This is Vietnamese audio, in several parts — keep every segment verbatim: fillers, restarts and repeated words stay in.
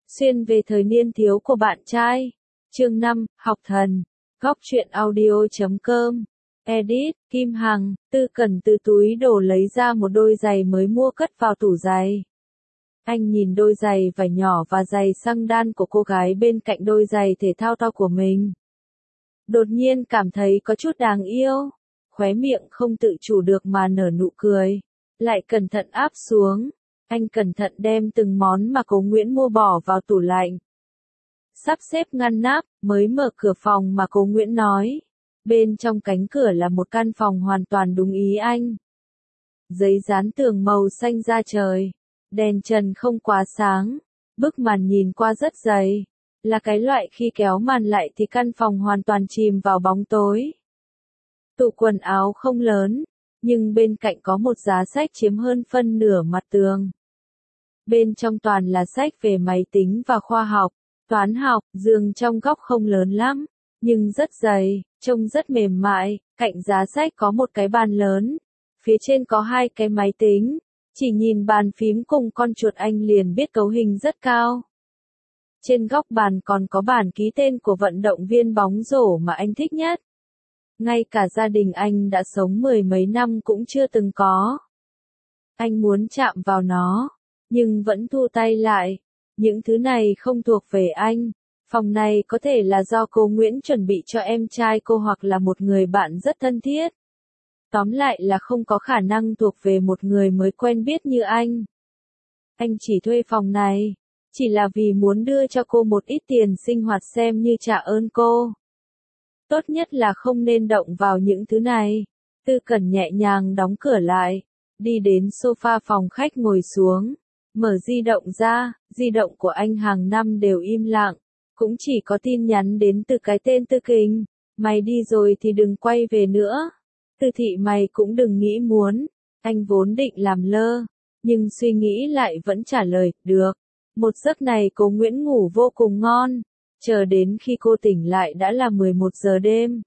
Xuyên về thời niên thiếu của bạn trai. Chương năm, học thần. Góc truyện audio chấm com. Edit, Kim Hằng. Tư Cẩn từ túi đồ lấy ra một đôi giày mới mua cất vào tủ giày. Anh nhìn đôi giày vải nhỏ và giày xăng đan của cô gái bên cạnh đôi giày thể thao to của mình. Đột nhiên cảm thấy có chút đáng yêu. Khóe miệng không tự chủ được mà nở nụ cười. Lại cẩn thận áp xuống. Anh cẩn thận đem từng món mà cô Nguyễn mua bỏ vào tủ lạnh. Sắp xếp ngăn nắp, mới mở cửa phòng mà cô Nguyễn nói. Bên trong cánh cửa là một căn phòng hoàn toàn đúng ý anh. Giấy dán tường màu xanh da trời. Đèn trần không quá sáng. Bức màn nhìn qua rất dày. Là cái loại khi kéo màn lại thì căn phòng hoàn toàn chìm vào bóng tối. Tủ quần áo không lớn, nhưng bên cạnh có một giá sách chiếm hơn phân nửa mặt tường. Bên trong toàn là sách về máy tính và khoa học, toán học, giường trong góc không lớn lắm, nhưng rất dày, trông rất mềm mại, cạnh giá sách có một cái bàn lớn, phía trên có hai cái máy tính, chỉ nhìn bàn phím cùng con chuột anh liền biết cấu hình rất cao. Trên góc bàn còn có bản ký tên của vận động viên bóng rổ mà anh thích nhất. Ngay cả gia đình anh đã sống mười mấy năm cũng chưa từng có. Anh muốn chạm vào nó, nhưng vẫn thu tay lại. Những thứ này không thuộc về anh. Phòng này có thể là do cô Nguyễn chuẩn bị cho em trai cô hoặc là một người bạn rất thân thiết. Tóm lại là không có khả năng thuộc về một người mới quen biết như anh. Anh chỉ thuê phòng này, chỉ là vì muốn đưa cho cô một ít tiền sinh hoạt xem như trả ơn cô. Tốt nhất là không nên động vào những thứ này. Tư Cẩn nhẹ nhàng đóng cửa lại, đi đến sofa phòng khách ngồi xuống, mở di động ra, di động của anh hàng năm đều im lặng, cũng chỉ có tin nhắn đến từ cái tên Tư Kình, mày đi rồi thì đừng quay về nữa. Tư thị mày cũng đừng nghĩ muốn, anh vốn định làm lơ, nhưng suy nghĩ lại vẫn trả lời, được. Một giấc này cô Nguyễn ngủ vô cùng ngon. Chờ đến khi cô tỉnh lại đã là mười một giờ đêm.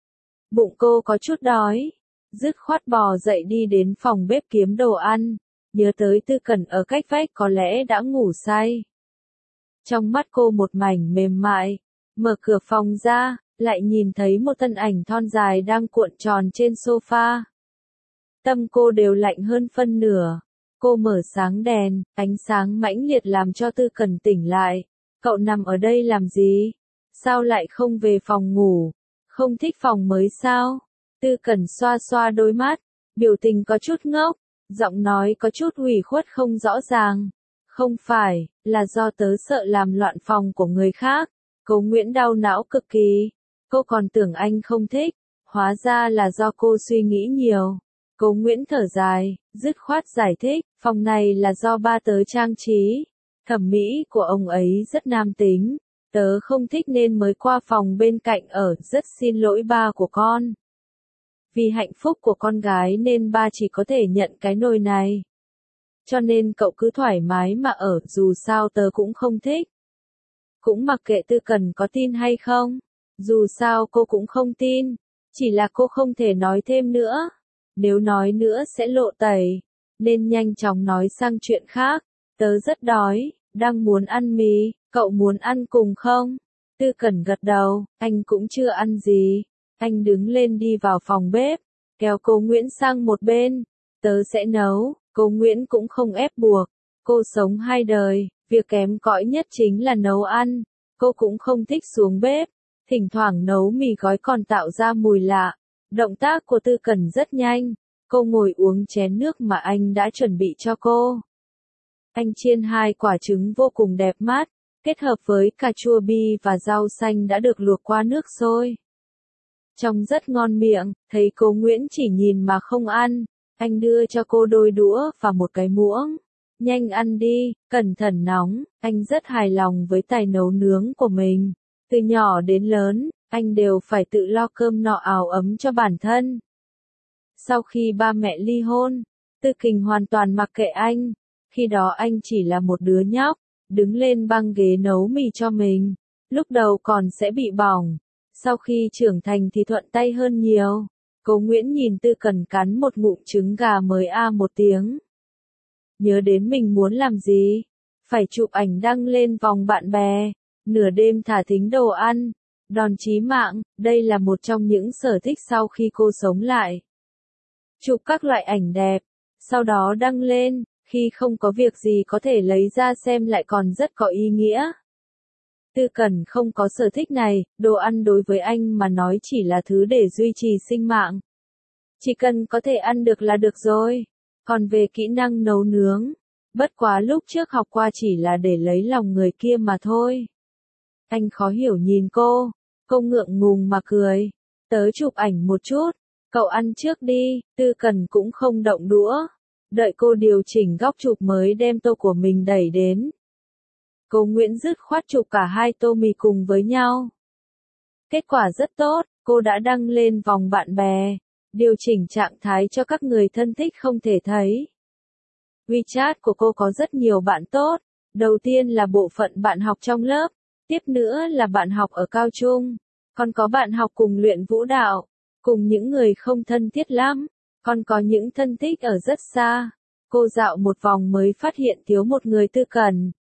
Bụng cô có chút đói. Dứt khoát bò dậy đi đến phòng bếp kiếm đồ ăn. Nhớ tới Tư Cẩn ở cách vách có lẽ đã ngủ say. Trong mắt cô một mảnh mềm mại. Mở cửa phòng ra, lại nhìn thấy một thân ảnh thon dài đang cuộn tròn trên sofa. Tâm cô đều lạnh hơn phân nửa. Cô mở sáng đèn, ánh sáng mãnh liệt làm cho Tư Cẩn tỉnh lại. Cậu nằm ở đây làm gì? Sao lại không về phòng ngủ? Không thích phòng mới sao? Tư Cẩn xoa xoa đôi mắt, biểu tình có chút ngốc, giọng nói có chút ủy khuất không rõ ràng. Không phải, là do tớ sợ làm loạn phòng của người khác. Cô Nguyễn đau não cực kỳ. Cô còn tưởng anh không thích, hóa ra là do cô suy nghĩ nhiều. Cô Nguyễn thở dài, dứt khoát giải thích, phòng này là do ba tớ trang trí. Thẩm mỹ của ông ấy rất nam tính, tớ không thích nên mới qua phòng bên cạnh ở, rất xin lỗi ba của con. Vì hạnh phúc của con gái nên ba chỉ có thể nhận cái nồi này. Cho nên cậu cứ thoải mái mà ở, dù sao tớ cũng không thích. Cũng mặc kệ Tư Cẩn có tin hay không, dù sao cô cũng không tin, chỉ là cô không thể nói thêm nữa. Nếu nói nữa sẽ lộ tẩy, nên nhanh chóng nói sang chuyện khác. Tớ rất đói, đang muốn ăn mì, cậu muốn ăn cùng không? Tư Cẩn gật đầu, anh cũng chưa ăn gì. Anh đứng lên đi vào phòng bếp, kéo cô Nguyễn sang một bên. Tớ sẽ nấu, cô Nguyễn cũng không ép buộc. Cô sống hai đời, việc kém cỏi nhất chính là nấu ăn. Cô cũng không thích xuống bếp, thỉnh thoảng nấu mì gói còn tạo ra mùi lạ. Động tác của Tư Cẩn rất nhanh, cô ngồi uống chén nước mà anh đã chuẩn bị cho cô. Anh chiên hai quả trứng vô cùng đẹp mắt, kết hợp với cà chua bi và rau xanh đã được luộc qua nước sôi. Trông rất ngon miệng, thấy cô Nguyễn chỉ nhìn mà không ăn, anh đưa cho cô đôi đũa và một cái muỗng. Nhanh ăn đi, cẩn thận nóng, anh rất hài lòng với tài nấu nướng của mình. Từ nhỏ đến lớn, anh đều phải tự lo cơm no áo ấm cho bản thân. Sau khi ba mẹ ly hôn, Tư Kình hoàn toàn mặc kệ anh. Khi đó anh chỉ là một đứa nhóc, đứng lên băng ghế nấu mì cho mình. Lúc đầu còn sẽ bị bỏng, sau khi trưởng thành thì thuận tay hơn nhiều. Cô Nguyễn nhìn Tư Cẩn cắn một ngụm trứng gà mới a một tiếng. Nhớ đến mình muốn làm gì? phải chụp ảnh đăng lên vòng bạn bè, nửa đêm thả thính đồ ăn, đòn chí mạng, đây là một trong những sở thích sau khi cô sống lại. Chụp các loại ảnh đẹp, sau đó đăng lên, khi không có việc gì có thể lấy ra xem lại còn rất có ý nghĩa. Tư Cẩn không có sở thích này, đồ ăn đối với anh mà nói chỉ là thứ để duy trì sinh mạng. Chỉ cần có thể ăn được là được rồi. Còn về kỹ năng nấu nướng, bất quá lúc trước học qua chỉ là để lấy lòng người kia mà thôi. Anh khó hiểu nhìn cô, cô ngượng ngùng mà cười. Tớ chụp ảnh một chút, cậu ăn trước đi, Tư Cẩn cũng không động đũa. Đợi cô điều chỉnh góc chụp mới đem tô của mình đẩy đến. Cô Nguyễn dứt khoát chụp cả hai tô mì cùng với nhau. Kết quả rất tốt, cô đã đăng lên vòng bạn bè, điều chỉnh trạng thái cho các người thân thích không thể thấy. WeChat của cô có rất nhiều bạn tốt, đầu tiên là bộ phận bạn học trong lớp, tiếp nữa là bạn học ở cao trung, còn có bạn học cùng luyện vũ đạo, cùng những người không thân thiết lắm, còn có những thân thích ở rất xa. Cô dạo một vòng mới phát hiện thiếu một người Tư Cẩn.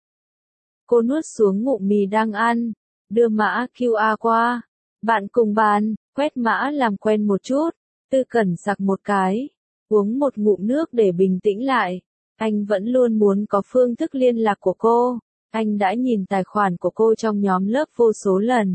Cô nuốt xuống ngụm mì đang ăn, đưa mã quy rờ qua. Bạn cùng bàn, quét mã làm quen một chút. Tư Cẩn sặc một cái, uống một ngụm nước để bình tĩnh lại. Anh vẫn luôn muốn có phương thức liên lạc của cô. Anh đã nhìn tài khoản của cô trong nhóm lớp vô số lần.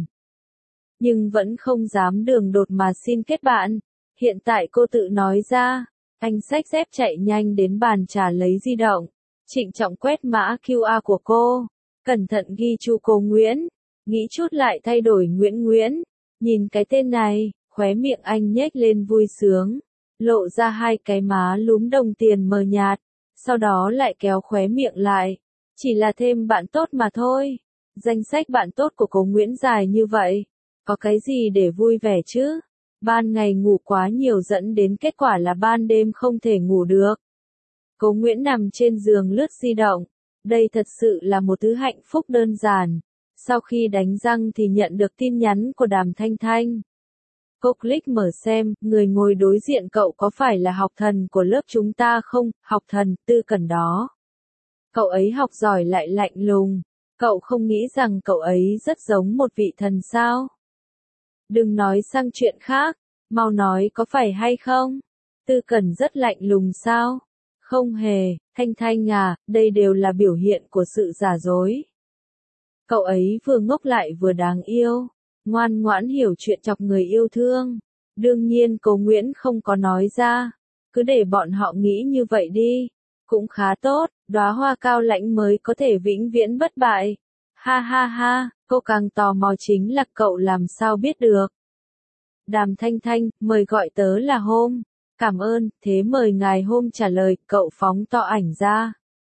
Nhưng vẫn không dám đường đột mà xin kết bạn. Hiện tại cô tự nói ra. Anh xách dép chạy nhanh đến bàn trà lấy di động. Trịnh trọng quét mã quy rờ của cô. Cẩn thận ghi chú cô Nguyễn. Nghĩ chút lại thay đổi Nguyễn Nguyễn. Nhìn cái tên này, khóe miệng anh nhếch lên vui sướng. Lộ ra hai cái má lúm đồng tiền mờ nhạt. Sau đó lại kéo khóe miệng lại. Chỉ là thêm bạn tốt mà thôi. Danh sách bạn tốt của cô Nguyễn dài như vậy. Có cái gì để vui vẻ chứ? Ban ngày ngủ quá nhiều dẫn đến kết quả là ban đêm không thể ngủ được. Cô Nguyễn nằm trên giường lướt di động. Đây thật sự là một thứ hạnh phúc đơn giản. Sau khi đánh răng thì nhận được tin nhắn của Đàm Thanh Thanh. Cô click mở xem, người ngồi đối diện cậu có phải là học thần của lớp chúng ta không? Học thần, Tư Cẩn đó. Cậu ấy học giỏi lại lạnh lùng. Cậu không nghĩ rằng cậu ấy rất giống một vị thần sao? Đừng nói sang chuyện khác, mau nói có phải hay không? Tư Cẩn rất lạnh lùng sao? Không hề, Thanh Thanh à, đây đều là biểu hiện của sự giả dối. Cậu ấy vừa ngốc lại vừa đáng yêu, ngoan ngoãn hiểu chuyện chọc người yêu thương. Đương nhiên cô Nguyễn không có nói ra, cứ để bọn họ nghĩ như vậy đi. Cũng khá tốt, đóa hoa cao lãnh mới có thể vĩnh viễn bất bại. Ha ha ha, cô càng tò mò chính là cậu làm sao biết được. Đàm Thanh Thanh, mời gọi tớ là Hôm. Cảm ơn, thế mời ngài Hôm trả lời, cậu phóng to ảnh ra.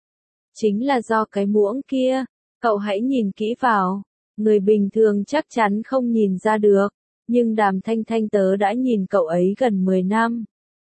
Chính là do cái muỗng kia, cậu hãy nhìn kỹ vào. Người bình thường chắc chắn không nhìn ra được, nhưng Đàm Thanh Thanh tớ đã nhìn cậu ấy gần mười năm.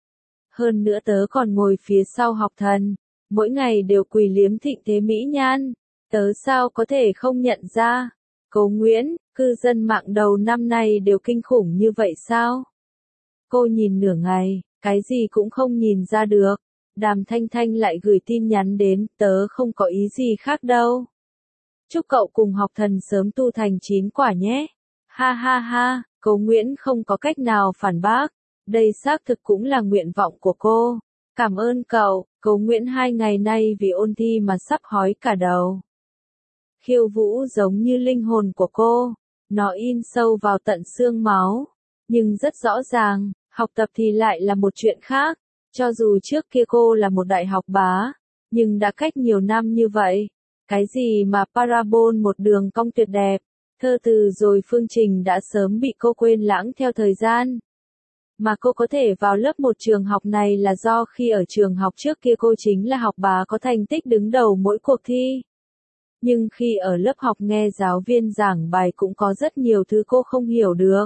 Hơn nữa tớ còn ngồi phía sau học thần, mỗi ngày đều quỳ liếm thịnh thế mỹ nhan. Tớ sao có thể không nhận ra? Cô Nguyễn, cư dân mạng đầu năm nay đều kinh khủng như vậy sao? Cô nhìn nửa ngày, cái gì cũng không nhìn ra được. Đàm Thanh Thanh lại gửi tin nhắn đến, tớ không có ý gì khác đâu. Chúc cậu cùng học thần sớm tu thành chín quả nhé. Ha ha ha, cô Nguyễn không có cách nào phản bác. Đây xác thực cũng là nguyện vọng của cô. Cảm ơn cậu, cô Nguyễn hai ngày nay vì ôn thi mà sắp hói cả đầu. Khiêu vũ giống như linh hồn của cô, nó in sâu vào tận xương máu. Nhưng rất rõ ràng, học tập thì lại là một chuyện khác. Cho dù trước kia cô là một đại học bá, nhưng đã cách nhiều năm như vậy. Cái gì mà parabol một đường cong tuyệt đẹp, thơ từ rồi phương trình đã sớm bị cô quên lãng theo thời gian. Mà cô có thể vào lớp một trường học này là do khi ở trường học trước kia cô chính là học bá có thành tích đứng đầu mỗi cuộc thi. Nhưng khi ở lớp học nghe giáo viên giảng bài cũng có rất nhiều thứ cô không hiểu được.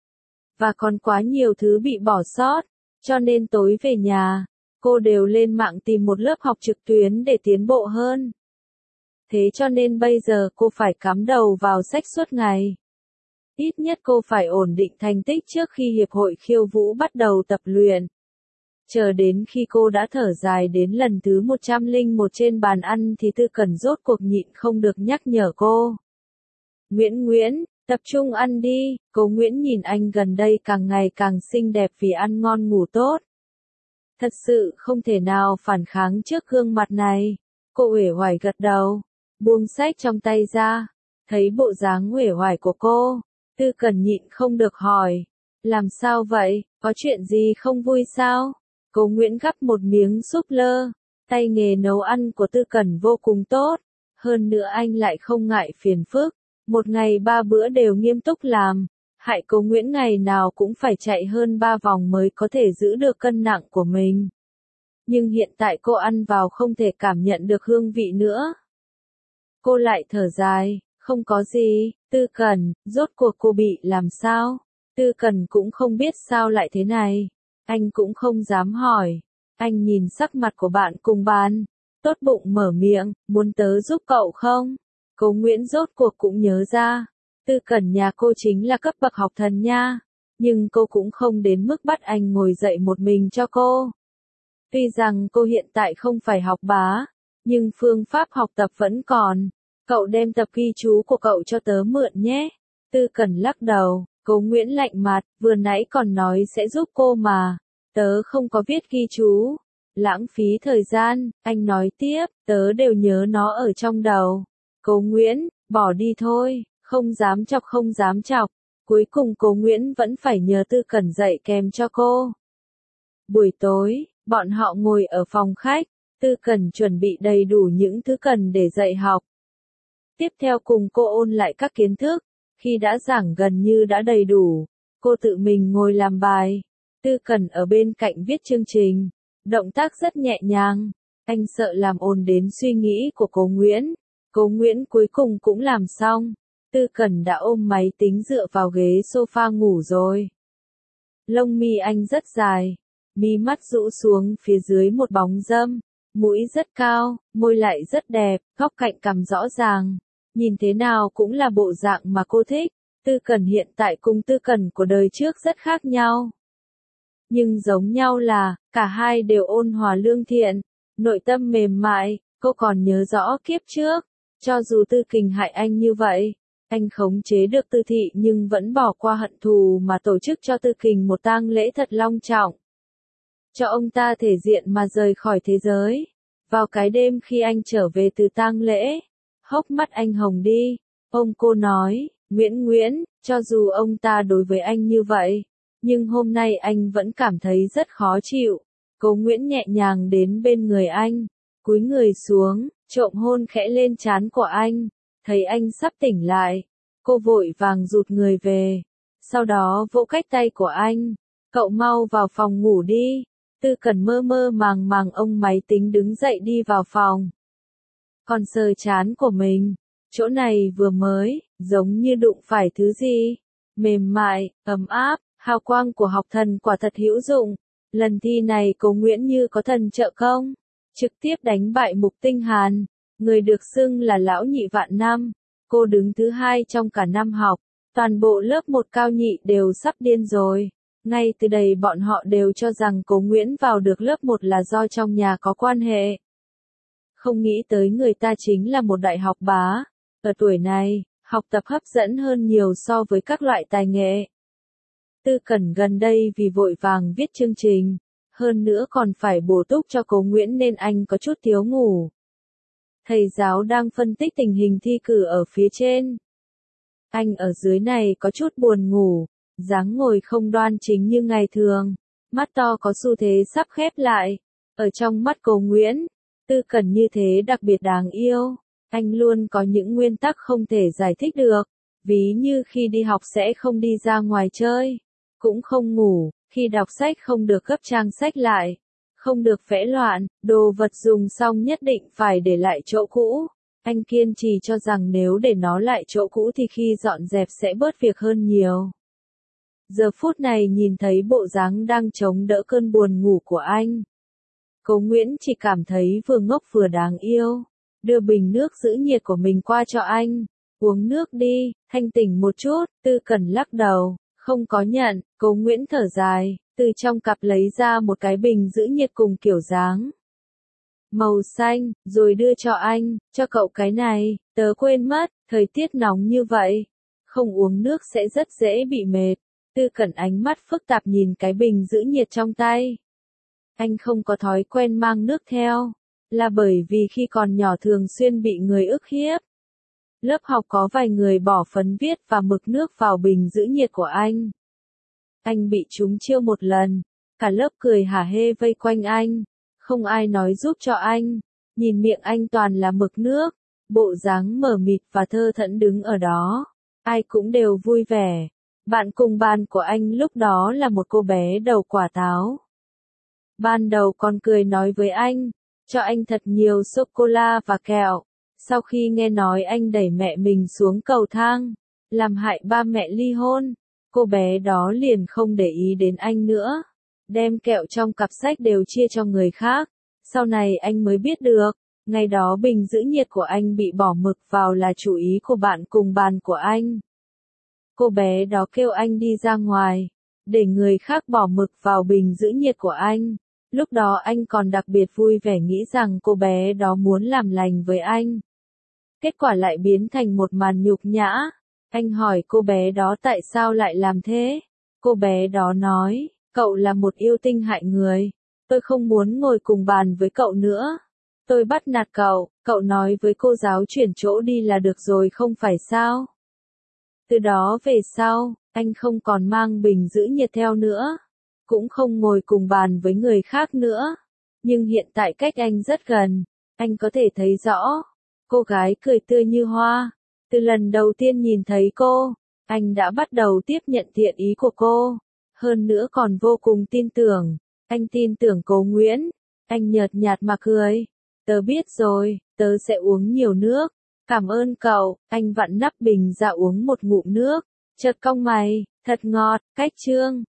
Và còn quá nhiều thứ bị bỏ sót, cho nên tối về nhà, cô đều lên mạng tìm một lớp học trực tuyến để tiến bộ hơn. Thế cho nên bây giờ cô phải cắm đầu vào sách suốt ngày. Ít nhất cô phải ổn định thành tích trước khi Hiệp hội Khiêu Vũ bắt đầu tập luyện. Chờ đến khi cô đã thở dài đến lần thứ một trăm lẻ một trên bàn ăn thì Tư Cẩn rốt cuộc nhịn không được nhắc nhở cô. Nguyễn Nguyễn, tập trung ăn đi, cô Nguyễn nhìn anh gần đây càng ngày càng xinh đẹp vì ăn ngon ngủ tốt. Thật sự không thể nào phản kháng trước gương mặt này. Cô uể oải gật đầu, buông sách trong tay ra, thấy bộ dáng uể oải của cô, Tư Cẩn nhịn không được hỏi, làm sao vậy, có chuyện gì không vui sao? Cô Nguyễn gắp một miếng súp lơ, tay nghề nấu ăn của Tư Cẩn vô cùng tốt, hơn nữa anh lại không ngại phiền phức, một ngày ba bữa đều nghiêm túc làm, hại cô Nguyễn ngày nào cũng phải chạy hơn ba vòng mới có thể giữ được cân nặng của mình. Nhưng hiện tại cô ăn vào không thể cảm nhận được hương vị nữa. Cô lại thở dài, không có gì, Tư Cẩn, rốt cuộc cô bị làm sao? Tư Cẩn cũng không biết sao lại thế này. Anh cũng không dám hỏi. Anh nhìn sắc mặt của bạn cùng bàn. Tốt bụng mở miệng, muốn tớ giúp cậu không? Cô Nguyễn rốt cuộc cũng nhớ ra. Tư Cẩn nhà cô chính là cấp bậc học thần nha. Nhưng cô cũng không đến mức bắt anh ngồi dậy một mình cho cô. Tuy rằng cô hiện tại không phải học bá, nhưng phương pháp học tập vẫn còn. Cậu đem tập ghi chú của cậu cho tớ mượn nhé. Tư Cẩn lắc đầu, cô Nguyễn lạnh mặt, vừa nãy còn nói sẽ giúp cô mà. Tớ không có viết ghi chú. Lãng phí thời gian, anh nói tiếp, tớ đều nhớ nó ở trong đầu. Cô Nguyễn, bỏ đi thôi, không dám chọc không dám chọc. Cuối cùng cô Nguyễn vẫn phải nhờ Tư Cẩn dạy kèm cho cô. Buổi tối, bọn họ ngồi ở phòng khách, Tư Cẩn chuẩn bị đầy đủ những thứ cần để dạy học. Tiếp theo cùng cô ôn lại các kiến thức, khi đã giảng gần như đã đầy đủ, cô tự mình ngồi làm bài. Tư Cẩn ở bên cạnh viết chương trình, động tác rất nhẹ nhàng, anh sợ làm ồn đến suy nghĩ của cô Nguyễn. Cô Nguyễn cuối cùng cũng làm xong, Tư Cẩn đã ôm máy tính dựa vào ghế sofa ngủ rồi. Lông mi anh rất dài, mí mắt rũ xuống phía dưới một bóng râm, mũi rất cao, môi lại rất đẹp, góc cạnh cằm rõ ràng. Nhìn thế nào cũng là bộ dạng mà cô thích. Tư Cẩn hiện tại cùng Tư Cẩn của đời trước rất khác nhau. Nhưng giống nhau là, cả hai đều ôn hòa lương thiện, nội tâm mềm mại. Cô còn nhớ rõ kiếp trước, cho dù Tư Kình hại anh như vậy, anh khống chế được Tư Thị nhưng vẫn bỏ qua hận thù mà tổ chức cho Tư Kình một tang lễ thật long trọng. Cho ông ta thể diện mà rời khỏi thế giới. Vào cái đêm khi anh trở về từ tang lễ, hốc mắt anh hồng đi, ông cô nói, Nguyễn Nguyễn, cho dù ông ta đối với anh như vậy, nhưng hôm nay anh vẫn cảm thấy rất khó chịu. Cô Nguyễn nhẹ nhàng đến bên người anh, cúi người xuống, trộm hôn khẽ lên trán của anh, thấy anh sắp tỉnh lại, cô vội vàng rụt người về, sau đó vỗ cách tay của anh, cậu mau vào phòng ngủ đi. Tư Cẩn mơ mơ màng màng ôm máy tính đứng dậy đi vào phòng. Còn sờ trán của mình, chỗ này vừa mới, giống như đụng phải thứ gì, mềm mại, ấm áp, hào quang của học thần quả thật hữu dụng. Lần thi này cô Nguyễn như có thần trợ công, trực tiếp đánh bại Mục Tinh Hàn, người được xưng là lão nhị vạn năm. Cô đứng thứ hai trong cả năm học, toàn bộ lớp một cao nhị đều sắp điên rồi. Ngay từ đây bọn họ đều cho rằng cô Nguyễn vào được lớp một là do trong nhà có quan hệ. Không nghĩ tới người ta chính là một đại học bá. Ở tuổi này, học tập hấp dẫn hơn nhiều so với các loại tài nghệ. Tư Cẩn gần đây vì vội vàng viết chương trình, hơn nữa còn phải bổ túc cho cô Nguyễn nên anh có chút thiếu ngủ. Thầy giáo đang phân tích tình hình thi cử ở phía trên. Anh ở dưới này có chút buồn ngủ, dáng ngồi không đoan chính như ngày thường, mắt to có xu thế sắp khép lại. Ở trong mắt cô Nguyễn, Tư Cẩn như thế đặc biệt đáng yêu. Anh luôn có những nguyên tắc không thể giải thích được, ví như khi đi học sẽ không đi ra ngoài chơi, cũng không ngủ, khi đọc sách không được gấp trang sách lại, không được vẽ loạn, đồ vật dùng xong nhất định phải để lại chỗ cũ. Anh kiên trì cho rằng nếu để nó lại chỗ cũ thì khi dọn dẹp sẽ bớt việc hơn nhiều. Giờ phút này nhìn thấy bộ dáng đang chống đỡ cơn buồn ngủ của anh, cô Nguyễn chỉ cảm thấy vừa ngốc vừa đáng yêu. Đưa bình nước giữ nhiệt của mình qua cho anh. Uống nước đi, thanh tỉnh một chút. Tư Cẩn lắc đầu, không có nhận. Cô Nguyễn thở dài, từ trong cặp lấy ra một cái bình giữ nhiệt cùng kiểu dáng màu xanh, rồi đưa cho anh, cho cậu cái này, tớ quên mất, thời tiết nóng như vậy, không uống nước sẽ rất dễ bị mệt. Tư Cẩn ánh mắt phức tạp nhìn cái bình giữ nhiệt trong tay. Anh không có thói quen mang nước theo, là bởi vì khi còn nhỏ thường xuyên bị người ức hiếp. Lớp học có vài người bỏ phấn viết và mực nước vào bình giữ nhiệt của anh. Anh bị trúng chiêu một lần, cả lớp cười hả hê vây quanh anh, không ai nói giúp cho anh, nhìn miệng anh toàn là mực nước, bộ dáng mờ mịt và thơ thẫn đứng ở đó, ai cũng đều vui vẻ. Bạn cùng bàn của anh lúc đó là một cô bé đầu quả táo. Ban đầu còn cười nói với anh, cho anh thật nhiều sô-cô-la và kẹo. Sau khi nghe nói anh đẩy mẹ mình xuống cầu thang, làm hại ba mẹ ly hôn, cô bé đó liền không để ý đến anh nữa, đem kẹo trong cặp sách đều chia cho người khác. Sau này anh mới biết được, ngày đó bình giữ nhiệt của anh bị bỏ mực vào là chủ ý của bạn cùng bàn của anh. Cô bé đó kêu anh đi ra ngoài, để người khác bỏ mực vào bình giữ nhiệt của anh. Lúc đó anh còn đặc biệt vui vẻ nghĩ rằng cô bé đó muốn làm lành với anh. Kết quả lại biến thành một màn nhục nhã. Anh hỏi cô bé đó tại sao lại làm thế. Cô bé đó nói, cậu là một yêu tinh hại người. Tôi không muốn ngồi cùng bàn với cậu nữa. Tôi bắt nạt cậu, cậu nói với cô giáo chuyển chỗ đi là được rồi không phải sao? Từ đó về sau, anh không còn mang bình giữ nhiệt theo nữa, cũng không ngồi cùng bàn với người khác nữa. Nhưng hiện tại cách anh rất gần, anh có thể thấy rõ. Cô gái cười tươi như hoa. Từ lần đầu tiên nhìn thấy cô, anh đã bắt đầu tiếp nhận thiện ý của cô. Hơn nữa còn vô cùng tin tưởng. Anh tin tưởng cô Nguyễn. Anh nhợt nhạt mà cười. Tớ biết rồi, tớ sẽ uống nhiều nước. Cảm ơn cậu. Anh vặn nắp bình ra uống một ngụm nước. Chợt cong mày, thật ngọt, cách chương.